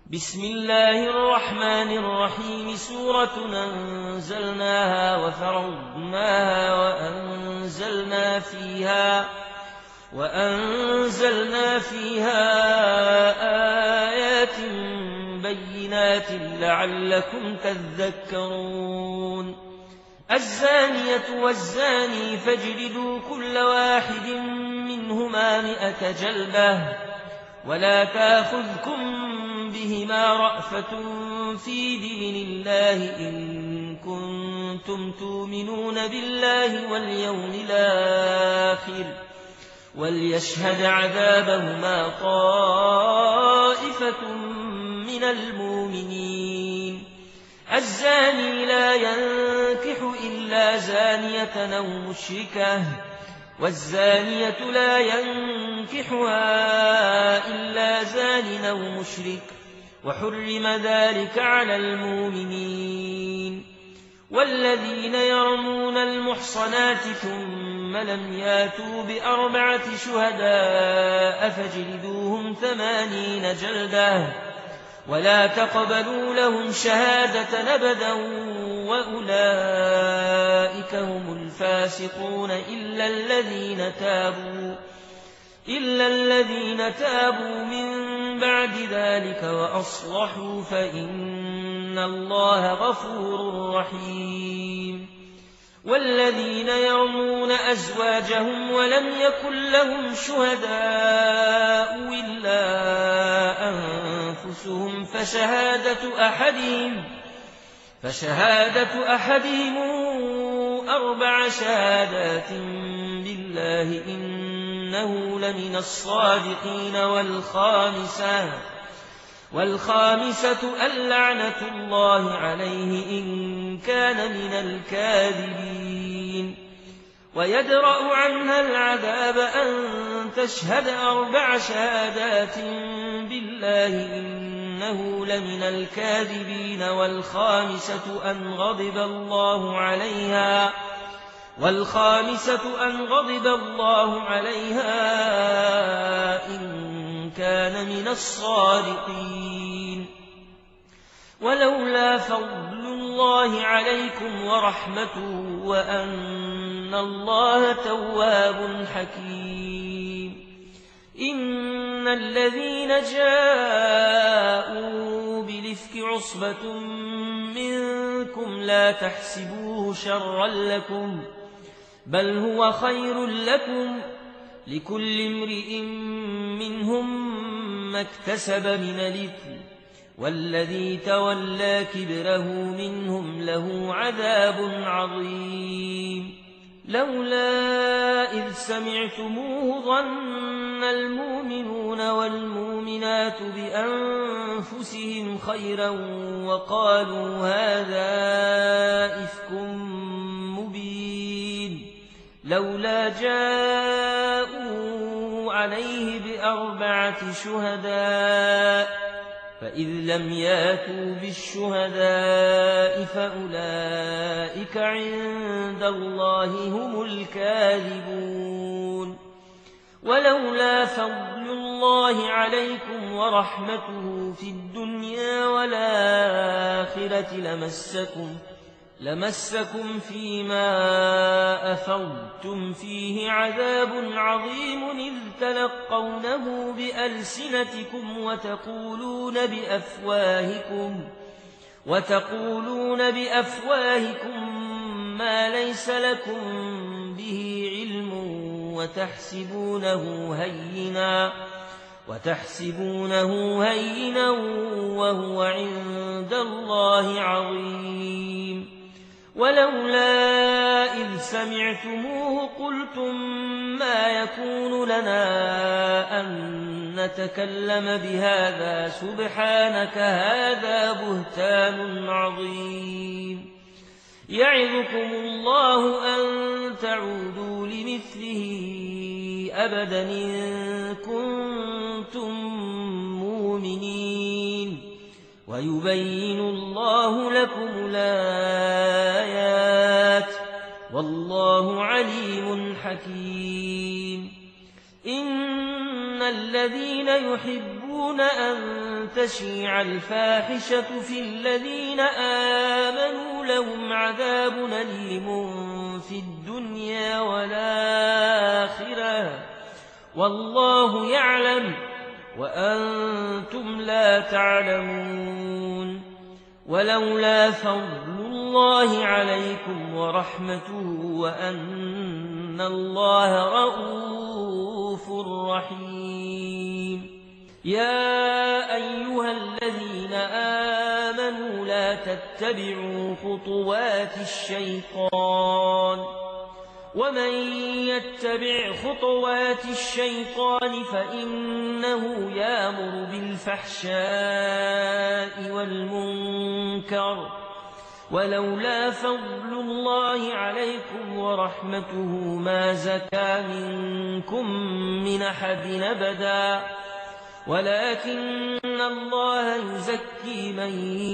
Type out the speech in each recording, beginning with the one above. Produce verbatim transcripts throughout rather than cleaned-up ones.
بسم الله الرحمن الرحيم سورة أنزلناها وفرضناها وأنزلنا فيها وأنزلنا فيها آيات بينات لعلكم تذكرون الزانية والزاني فاجلدوا كل واحد منهما مئة جلدة ولا تأخذكم بهما رأفة في دين الله إن كنتم تؤمنون بالله واليوم الآخر وليشهد عذابهما طائفة من المؤمنين الزاني لا ينكح إلا زانية أو مشركة والزانية لا ينكحها إلا زان أو مشرك وحرم ذلك على المؤمنين والذين يرمون المحصنات ثم لم ياتوا بأربعة شهداء فاجلدوهم ثمانين جلدة ولا تقبلوا لهم شهادة أبدا وأولئك هم الفاسقون إلا الذين تابوا إلا الذين تابوا من بعد ذلك وأصلحوا فإن الله غفور رحيم والذين يرمون أزواجهم ولم يكن لهم شهداء إلا أنفسهم فشهادة أحدهم فشهادة أحدهم أربع شهادات بالله إنه لمن الصادقين والخامسة والخامسة اللعنة الله عليه إن كان من الكاذبين ويدرأ عنها العذاب أن تشهد أربع شهادات بالله إنه لمن الكاذبين والخامسة أن غضب الله عليها والخامسة أن غضب الله عليها إن كان من الصادقين ولولا فضل الله عليكم ورحمته وأن الله تواب حكيم إن الذين جاءوا بالإفك عصبة منكم لا تحسبوه شرا لكم بل هو خير لكم لكل امرئ منهم ما اكتسب من الإثم والذي تولى كبره منهم له عذاب عظيم لولا إذ سمعتموه ظن المؤمنون والمؤمنات بأنفسهم خيرا وقالوا هذا إفك مبين لولا جاءوا عليه بأربعة شهداء فإذ لم ياتوا بالشهداء فأولئك عند الله هم الكاذبون ولولا فضل الله عليكم ورحمته في الدنيا والآخرة لمسكم لمسكم فيما أفضتم فيه عذاب عظيم إذ تلقونه بألسنتكم وتقولون بأفواهكم وتقولون بأفواهكم ما ليس لكم به علم وتحسبونه هينا وتحسبونه هينا وهو عند الله عظيم ولولا إذ سمعتموه قلتم ما يكون لنا أن نتكلم بهذا سبحانك هذا بهتان عظيم يعظكم الله أن تعودوا لمثله أبدا إن كنتم مؤمنين ويبين الله لكم الآيات والله عليم حكيم إن الذين يحبون تحبون أن تشيع الفاحشة في الذين آمنوا لهم عذاب أليم في الدنيا والآخرة والله يعلم وأنتم لا تعلمون ولولا فضل الله عليكم ورحمته وأن الله رؤوف رحيم يا أيها الذين آمنوا لا تتبعوا خطوات الشيطان ومن يتبع خطوات الشيطان فإنه يأمر بالفحشاء والمنكر ولولا فضل الله عليكم ورحمته ما زكى منكم من أحد أبدا ولكن الله يزكي من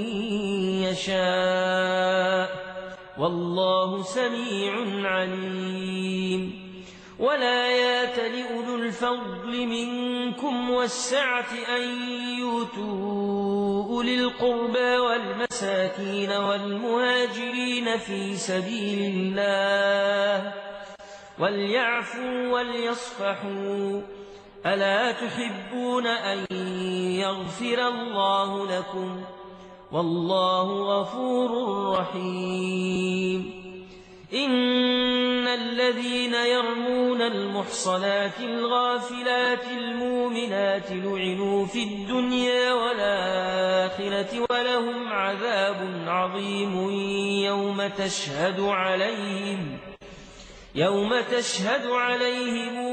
يشاء والله سميع عليم ولا يأتل أولو الفضل منكم والسعة أن يؤتوا أولي القربى والمساكين والمهاجرين في سبيل الله وليعفوا وليصفحوا ألا تحبون أن يغفر الله لكم والله غفور رحيم إن الذين يرمون المحصنات الغافلات المؤمنات لعنوا في الدنيا والآخرة ولهم عذاب عظيم يوم تشهد عليهم يوم تشهد عليهم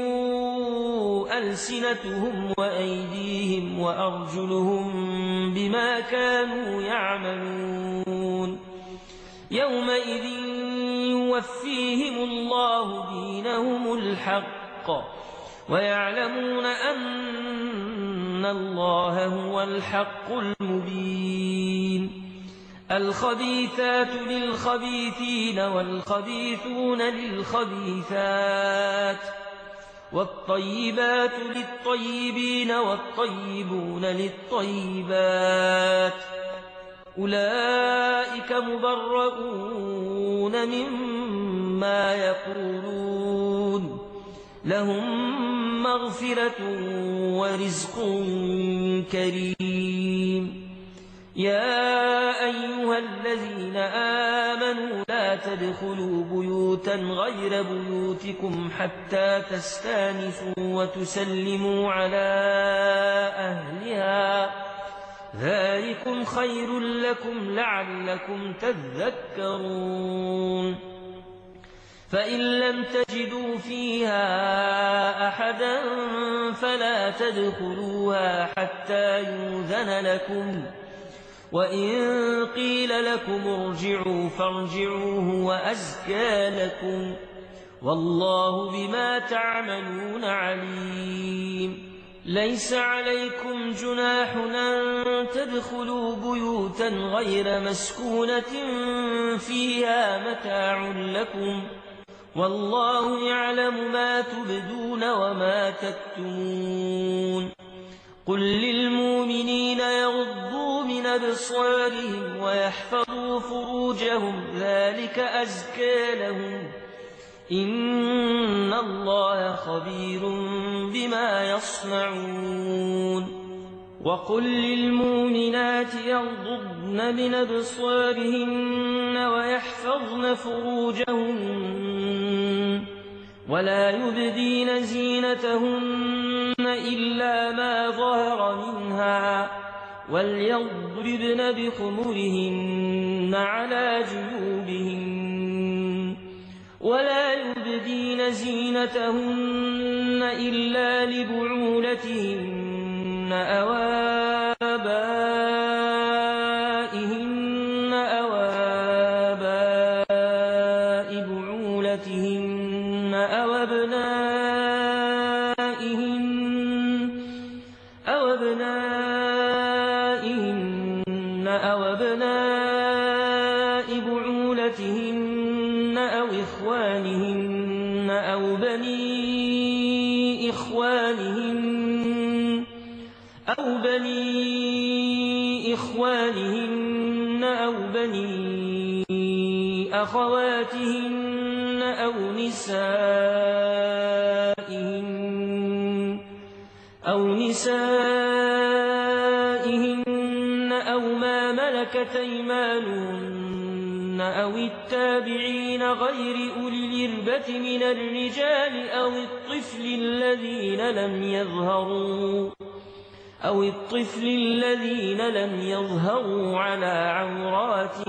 ألسنتهم وأيديهم وأرجلهم بما كانوا يعملون يومئذ يوفيهم الله دينهم الحق ويعلمون أن الله هو الحق المبين الخبيثات للخبيثين والخبيثون للخبيثات والطيبات للطيبين والطيبون للطيبات أولئك مبرؤون مما يقولون لهم مغفرة ورزق كريم يا أيها الذين آمنوا لا تدخلوا بيوتا غير بيوتكم حتى تستانسوا وتسلموا على أهلها ذلكم خير لكم لعلكم تذكرون فإن لم تجدوا فيها أحدا فلا تدخلوها حتى يؤذن لكم وإن قيل لكم ارجعوا فارجعوا هو أزكى لكم والله بما تعملون عليم ليس عليكم جناح أن تدخلوا بيوتا غير مسكونة فيها متاع لكم والله يعلم ما تبدون وما تكتمون قل للمؤمنين يغضوا من أبصارهم ويحفظوا فروجهم ذلك أزكى لهم إن الله خبير بما يصنعون وقل للمؤمنات يغضضن من أبصارهن ويحفظن فروجهن ولا يبدين زينتهن إلا ما ظهر منها وليضربن بخمرهن على جيوبهن ولا يبدين زينتهن إلا لبعولتهن أو آبائهن أو آباء بعولتهن أو أبنائهن أو أبنائهن أو أبناء بعولتهن أو إخوانهن أو بني إخوانهن أو بني إخوانهن أو بني أخواتهن أو نسائهن أو نسائهن أو ما ملكت أيمانهن أو التابعين غير أولي الإربة من الرجال أو الطفل الذين لم يظهروا أو الطفل الذين لم يظهروا على عورات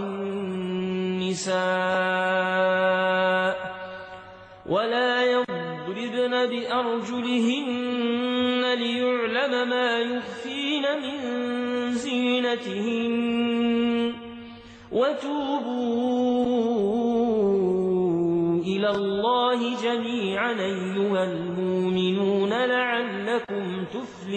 النساء ولا يضربن بأرجلهن ليعلم ما يخفين من زينتهن وتوبوا إلى الله جميعا أيها المؤمنون لعلكم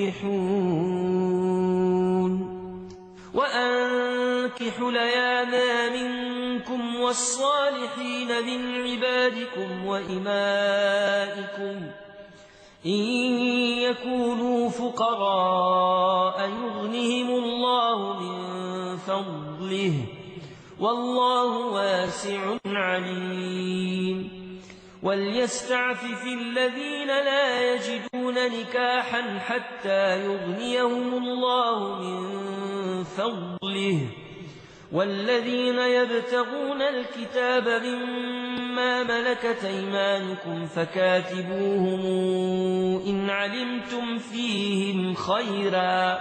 تفلحون وأنكحوا الأيام منكم والصالحين من عبادكم وإمائكم إن يكونوا فقراء يغنهم الله من فضله والله واسع عليم وليستعفف الذين لا يجدون نكاحا حتى يغنيهم الله من فضله والذين يبتغون الكتاب مما ملكت أيمانكم فكاتبوهم إن علمتم فيهم خيرا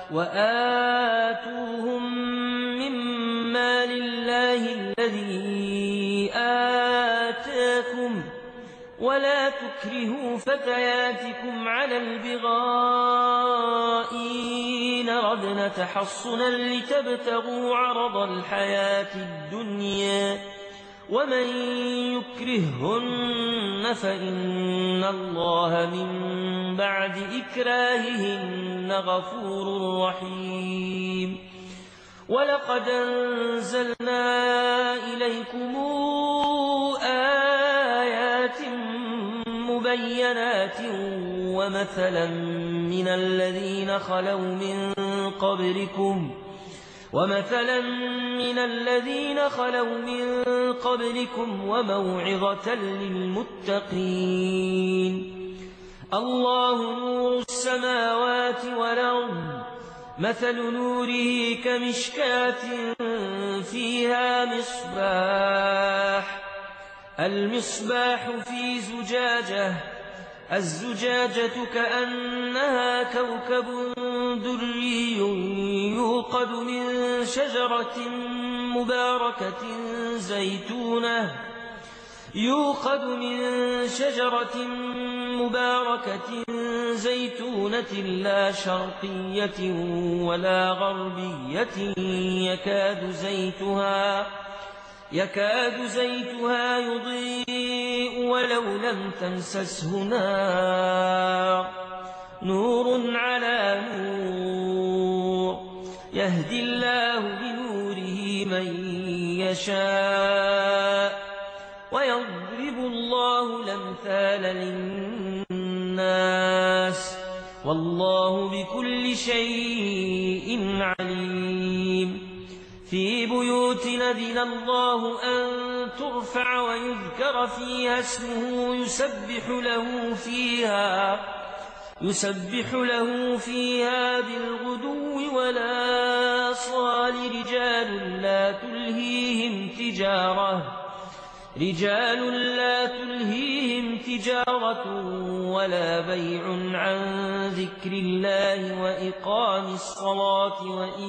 وآتوهم مما لله الذي آتاكم ولا تكرهوا فتياتكم على البغاء إن ردنا تحصنا لتبتغوا عرض الحياة الدنيا ومن يكرههن فإن الله من بعد إكراههن غفور رحيم ولقد أنزلنا إليكم آيات مبينات ومثلا من الذين خلوا من قبلكم ومثلا من الذين خلوا من قبلكم وموعظة للمتقين الله نور السماوات والأرض مثل نوره كمشكاة فيها مصباح المصباح في زجاجة الزجاجة كأنها كوكب دري يوقد من شجرة مباركة زيتونة يوقد من شجرة مباركة زيتونة لا شرقية ولا غربية يكاد زيتها يكاد زيتها يضيء ولو لم تمسسه نار نور على نور يهدي الله بنوره من يشاء ويضرب الله الأمثال للناس والله بكل شيء عليم في بيوت أذن الله أن ترفع ويذكر فيها اسمه يسبح له فيها يسبح له فيها بالغدو والآصال رجال لا تلهيهم تجارة رجال لا تلهيهم تجارة ولا بيع عن ذكر الله وإقام الصلاة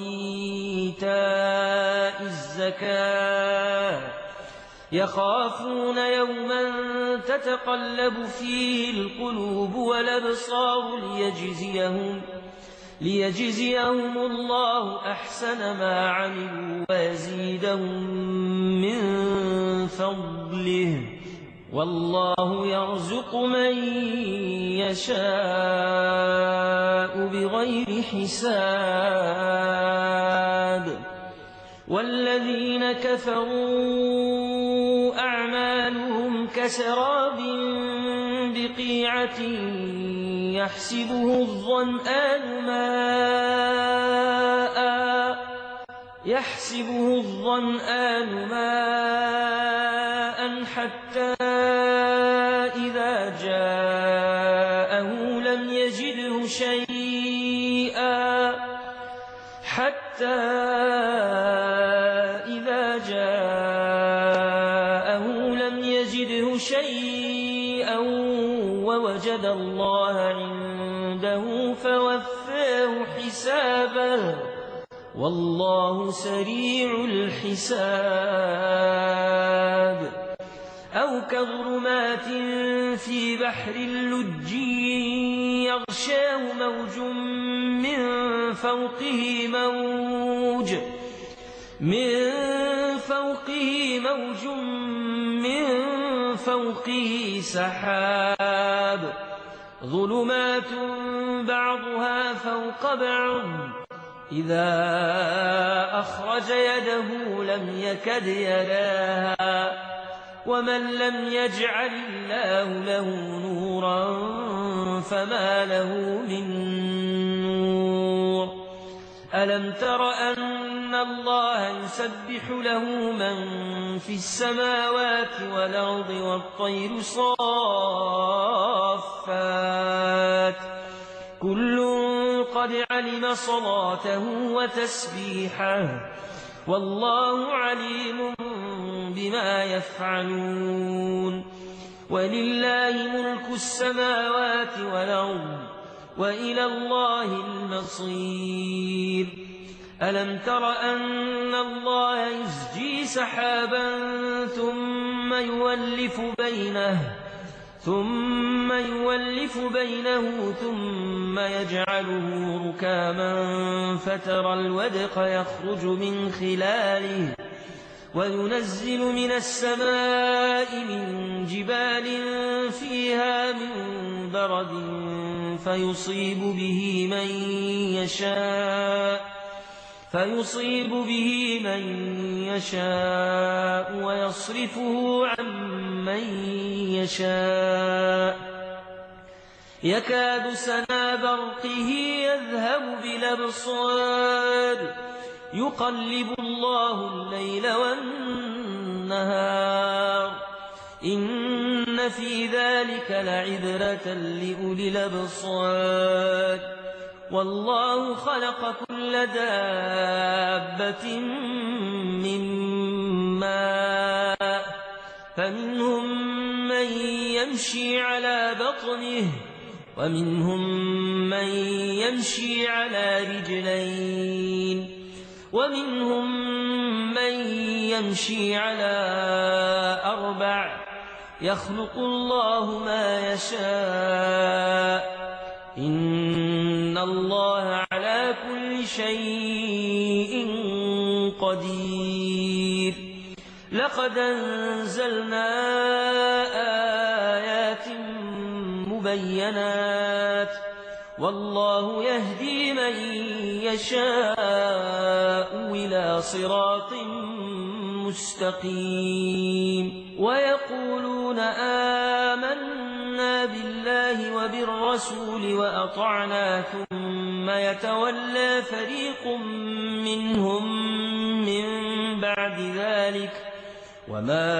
وإيتاء الزكاة يخافون يوما تتقلب فيه القلوب والأبصار ليجزيهم ليجزيهم الله أحسن ما عملوا ويزيدهم من فضله والله يرزق من يشاء بغير حساب والذين كفروا أعمالهم كسراب بقيعة يحسبه الظمآن ماء يحسبه الظمآن ماء حتى إذا جاءه لم يجده شيئا حتى إذا جاءه لم يجده شيئا ووجد الله عنده فوفاه حسابه والله سريع الحساب أو كظلمات في بحر اللجي يغشاه موج من فوقه موج من فوقه موج من فوقه سحاب ظلمات بعضها فوق بعض إذا أخرج يده لم يكد يراها ومن لم يجعل الله له نورا فما له من نور ألم تر أن الله يسبح له من في السماوات والأرض والطير صافات كل قد علم صلاته وتسبيحه والله عليم بما يفعلون ولله ملك السماوات والأرض وإلى الله المصير ألم تر أن الله يزجي سحابا ثم يولف بينه ثم يولف بينه ثم يجعله ركاما فترى الودق يخرج من خلاله وينزل من السماء من جبال فيها من برد فيصيب به من يشاء فيصيب به من يشاء ويصرفه عن من يشاء يكاد سنا برقه يذهب بالأبصار يقلب الله الليل والنهار إن في ذلك لعبرة لأولي الأبصار والله خلق كل دابة من ماء فمنهم من يمشي على بطنه ومنهم من يمشي على رجلين ومنهم من يمشي على أربع يخلق الله ما يشاء إن الله على كل شيء قدير لقد أنزلنا آيات مبينات والله يهدي من يشاء إلى صراط مستقيم ويقولون آمنا بالله وبالرسول وأطعنا ثم يتولى فريق منهم من بعد ذلك وما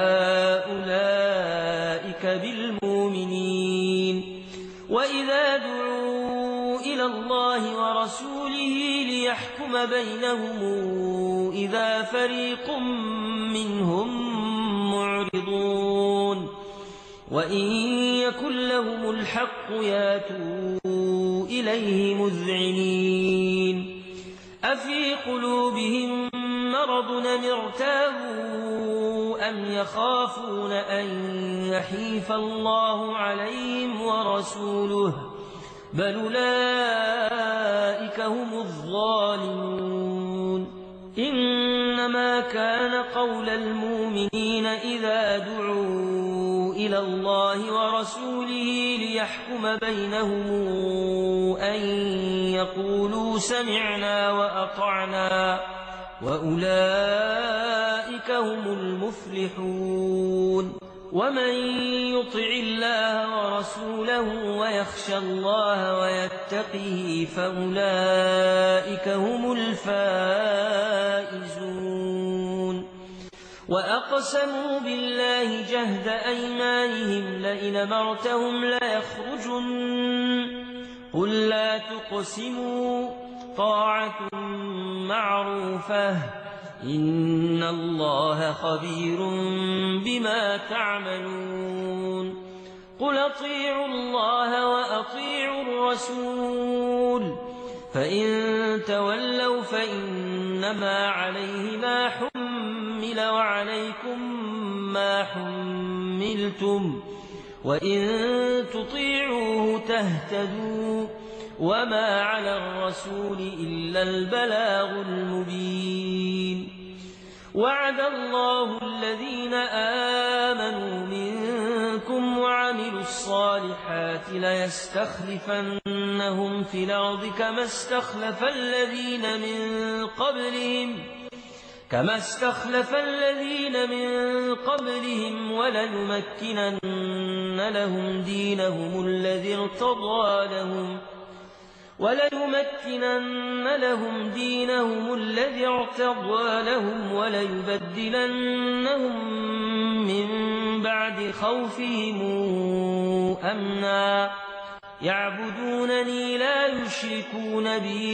أولئك بالمؤمنين وإذا دعوا إلى الله ورسوله ليحكم بينهم إذا فريق منهم معرضون وإن يكن لهم الحق ياتوا إليه مذعنين أفي قلوبهم مرض أم ارتابوا أم يخافون أن يحيف الله عليهم ورسوله بل أولئك هم الظالمون إنما كان قول المؤمنين إذا دعوا إلى الله ورسوله ليحكم بينهم أن يقولوا سمعنا وأطعنا وأولئك هم المفلحون ومن يطع الله ورسوله ويخشى الله ويتقه فأولئك هم الفائزون وأقسموا بالله جهد أيمانهم لئن أمرتهم ليخرجن قل لا تقسموا طاعة معروفة إن الله خبير بما تعملون قل أطيعوا الله وأطيعوا الرسول فإن تولوا فإنما عليه ما حمل وعليكم ما حملتم وإن تطيعوه تهتدوا وما على الرسول إلا البلاغ المبين وعد الله الذين آمنوا منكم وعملوا الصالحات ليستخلفنهم في الأرض كما استخلف الذين من قبلهم كما استخلف الذين من قبلهم وليمكنن لهم دينهم الذي ارتضى لهم وليمكنن لهم دينهم الذي ارتضى لهم وليبدلنهم من بعد خوفهم أمنا يعبدونني لا يشركون بي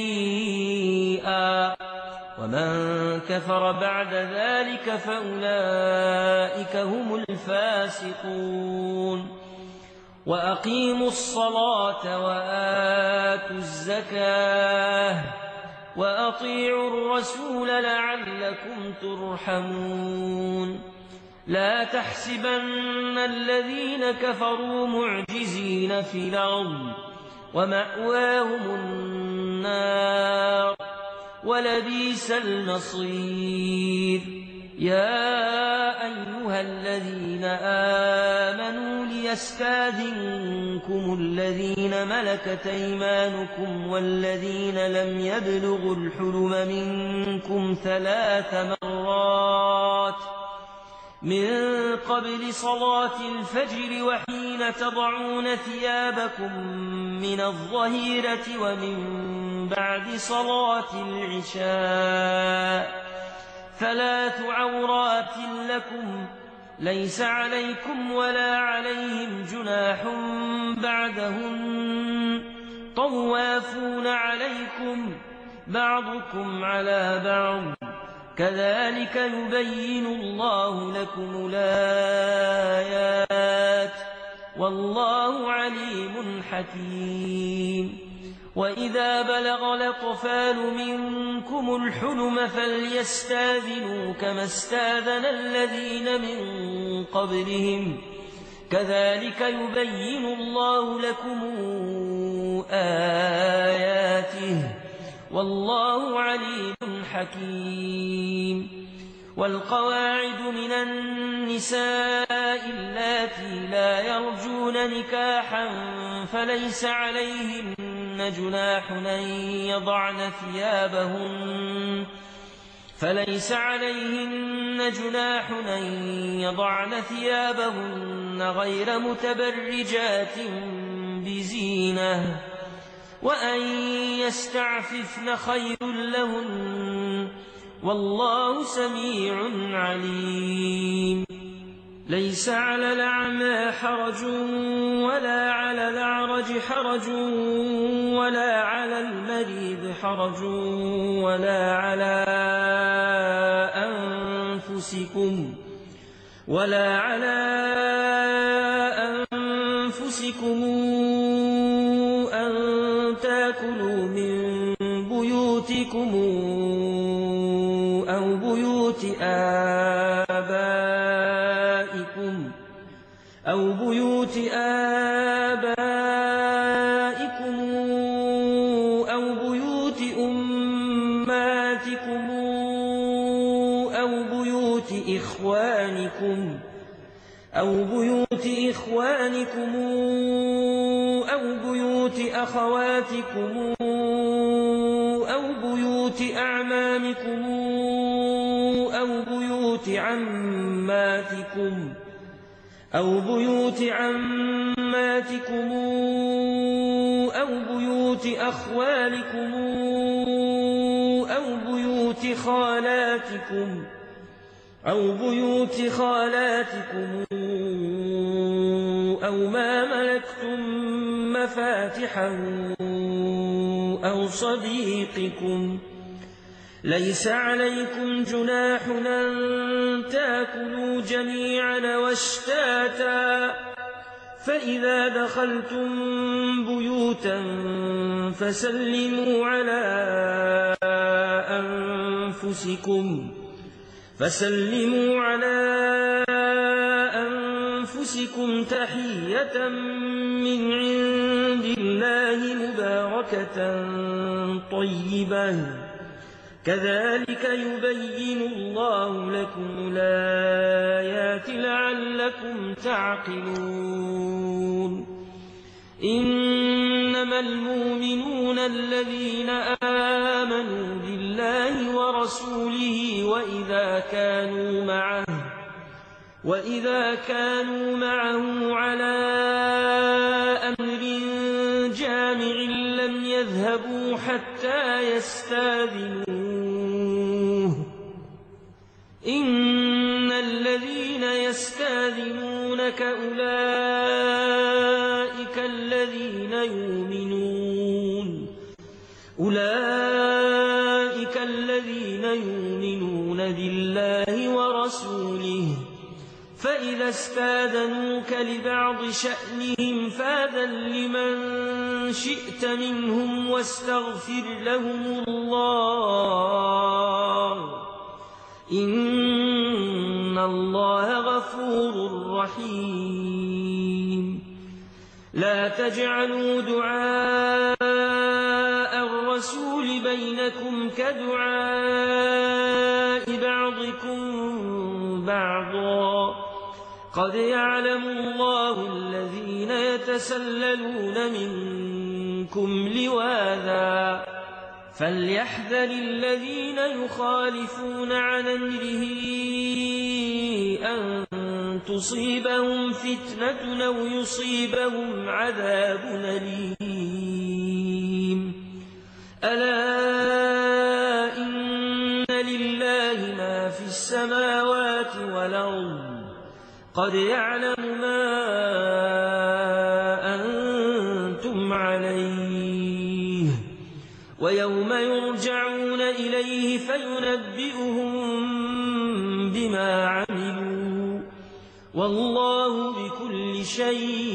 شيئا ومن كفر بعد ذلك فأولئك هم الفاسقون وأقيموا الصلاة وآتوا الزكاة وأطيعوا الرسول لعلكم ترحمون لا تحسبن الذين كفروا معجزين في الأرض ومأواهم النار ولبئس المصير يا أيها الذين آمنوا ليستاذنكم الذين ملكت أيمانكم والذين لم يبلغوا الحلم منكم ثلاث مرات من قبل صلاة الفجر وحين تضعون ثيابكم من الظهيرة ومن بعد صلاة العشاء ثلاث عورات لكم ليس عليكم ولا عليهم جناح بعدهن طوافون عليكم بعضكم على بعض كذلك يبين الله لكم الآيات والله عليم حكيم وإذا بلغ الأطفال منكم الحلم فليستاذنوا كما استاذن الذين من قبلهم كذلك يبين الله لكم آياته والله عليم حكيم والقواعد من النساء اللاتي لا يرجون نكاحا فليس عليهن جناح أن يضعن ثيابهن فليس عليهن جناح أن يضعن ثيابهن غير متبرجات بزينة وأن يستعففن خير لهن والله سميع عليم ليس على الأعمى حرج ولا على الأعرج حرج ولا على المريض حرج ولا على أنفسكم ولا على أنفسكم أن تأكلوا من بيوتكم أو بيوت آبائكم أو بيوت آبائكم أو بيوت أماتكم أو بيوت إخوانكم أو بيوت إخوانكم أو بيوت أخواتكم أو بيوت أعمامكم أو بيوت عماتكم أو بيوت عماتكم أو بيوت أخوالكم أو بيوت خالاتكم أو بيوت خالاتكم أو ما ملكتم مفاتحه أو صديقكم. ليس عليكم جناح أن تأكلوا جميعا واشتاتا، فإذا دخلتم بيوتا فسلموا على أنفسكم فسلموا على أنفسكم تحية من عند الله مباركة طيبة، كذلك يبين الله لكم الآيات لعلكم تعقلون. إنما المؤمنون الذين آمنوا بالله ورسوله وإذا كانوا معه وإذا كانوا معه على أمر جامع لم يذهبوا حتى يستأذنوه. إن الذين يستأذنونك أولئك الذين يؤمنون أولئك الذين يؤمنون بالله ورسوله، فإذا استأذنوك لبعض شأنهم فأذن لمن شئت منهم واستغفر لهم الله، إن الله غفور رحيم. لا تجعلوا دعاء الرسول بينكم كدعاء بعضكم بعضا، قد يعلم الله الذين يتسللون منكم لواذا، فليحذر الذين يخالفون عن أمره أن تصيبهم فتنة أو يصيبهم عذاب أليم. ألا إن لله ما في السماوات والأرض، قد يعلم ما أنتم عليه، ويوم يرجعون إليه فينبئهم بما عملوا، والله بكل شيء